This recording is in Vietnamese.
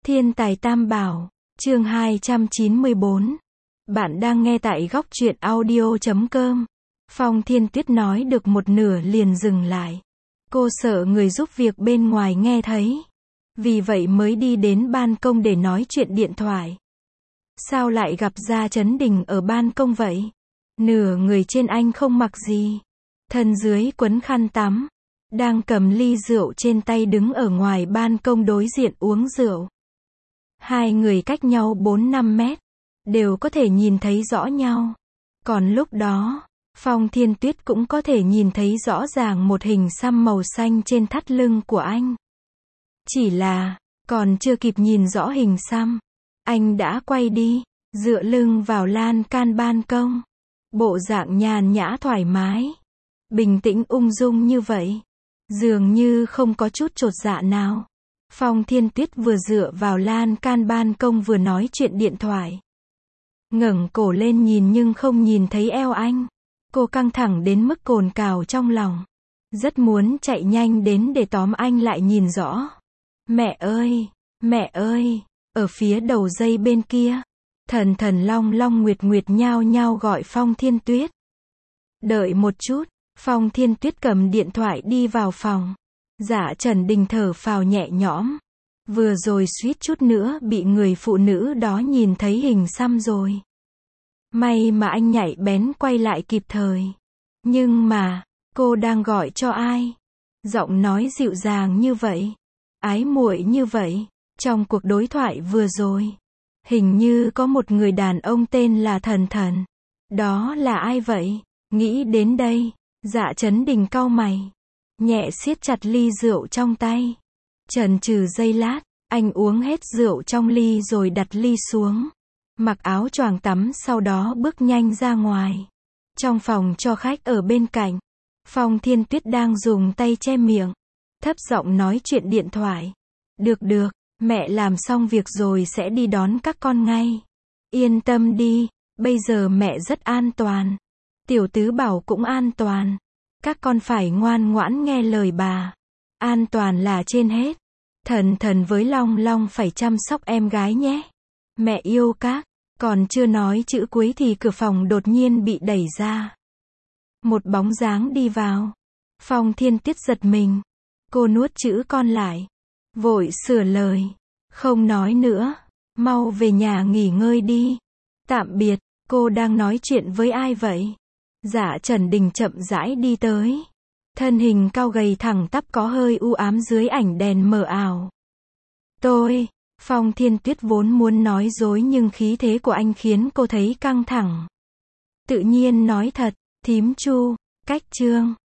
Thiên tài tam bảo, chương 294. Bạn đang nghe tại góc truyện audio.com. Phong Thiên Tuyết nói được một nửa liền dừng lại. Cô sợ người giúp việc bên ngoài nghe thấy. Vì vậy mới đi đến ban công để nói chuyện điện thoại. Sao lại gặp Gia Chấn Đình ở ban công vậy? Nửa người trên anh không mặc gì. Thân dưới quấn khăn tắm. Đang cầm ly rượu trên tay đứng ở ngoài ban công đối diện uống rượu. Hai người cách nhau 4-5 mét. Đều có thể nhìn thấy rõ nhau. Còn lúc đó, Phong Thiên Tuyết cũng có thể nhìn thấy rõ ràng một hình xăm màu xanh trên thắt lưng của anh. Chỉ là, còn chưa kịp nhìn rõ hình xăm, anh đã quay đi, dựa lưng vào lan can ban công. Bộ dạng nhàn nhã thoải mái, bình tĩnh ung dung như vậy, dường như không có chút chột dạ nào. Phong Thiên Tuyết vừa dựa vào lan can ban công vừa nói chuyện điện thoại. Ngẩng cổ lên nhìn nhưng không nhìn thấy eo anh. Cô căng thẳng đến mức cồn cào trong lòng. Rất muốn chạy nhanh đến để tóm anh lại nhìn rõ. Mẹ ơi, ở phía đầu dây bên kia. Thần thần long long nguyệt nguyệt nhao nhao gọi Phong Thiên Tuyết. Đợi một chút, Phong Thiên Tuyết cầm điện thoại đi vào phòng. Dạ Trần Đình thở phào nhẹ nhõm. Vừa rồi suýt chút nữa bị người phụ nữ đó nhìn thấy hình xăm rồi. May mà anh nhạy bén quay lại kịp thời. Nhưng mà, cô đang gọi cho ai? Giọng nói dịu dàng như vậy, ái muội như vậy. Trong cuộc đối thoại vừa rồi, hình như có một người đàn ông tên là Thần Thần. Đó là ai vậy? Nghĩ đến đây, Dạ Chấn Đình cau mày, nhẹ siết chặt ly rượu trong tay. Chần chừ giây lát, anh uống hết rượu trong ly rồi đặt ly xuống. Mặc áo choàng tắm sau đó bước nhanh ra ngoài. Trong phòng cho khách ở bên cạnh, Phong Thiên Tuyết đang dùng tay che miệng, thấp giọng nói chuyện điện thoại. Được, mẹ làm xong việc rồi sẽ đi đón các con ngay. Yên tâm đi, bây giờ mẹ rất an toàn. Tiểu Tứ Bảo cũng an toàn. Các con phải ngoan ngoãn nghe lời bà. An toàn là trên hết. Thần Thần với Long Long phải chăm sóc em gái nhé. Mẹ yêu các. Còn chưa nói chữ cuối thì cửa phòng đột nhiên bị đẩy ra. Một bóng dáng đi vào. Phong Thiên Tuyết giật mình. Cô nuốt chữ con lại. Vội sửa lời. Không nói nữa. Mau về nhà nghỉ ngơi đi. Tạm biệt. Cô đang nói chuyện với ai vậy? Dạ Trần Đình chậm rãi đi tới. Thân hình cao gầy thẳng tắp có hơi u ám dưới ảnh đèn mờ ảo. Phong Thiên Tuyết vốn muốn nói dối nhưng khí thế của anh khiến cô thấy căng thẳng. Tự nhiên nói thật, thím Chu, cách chương.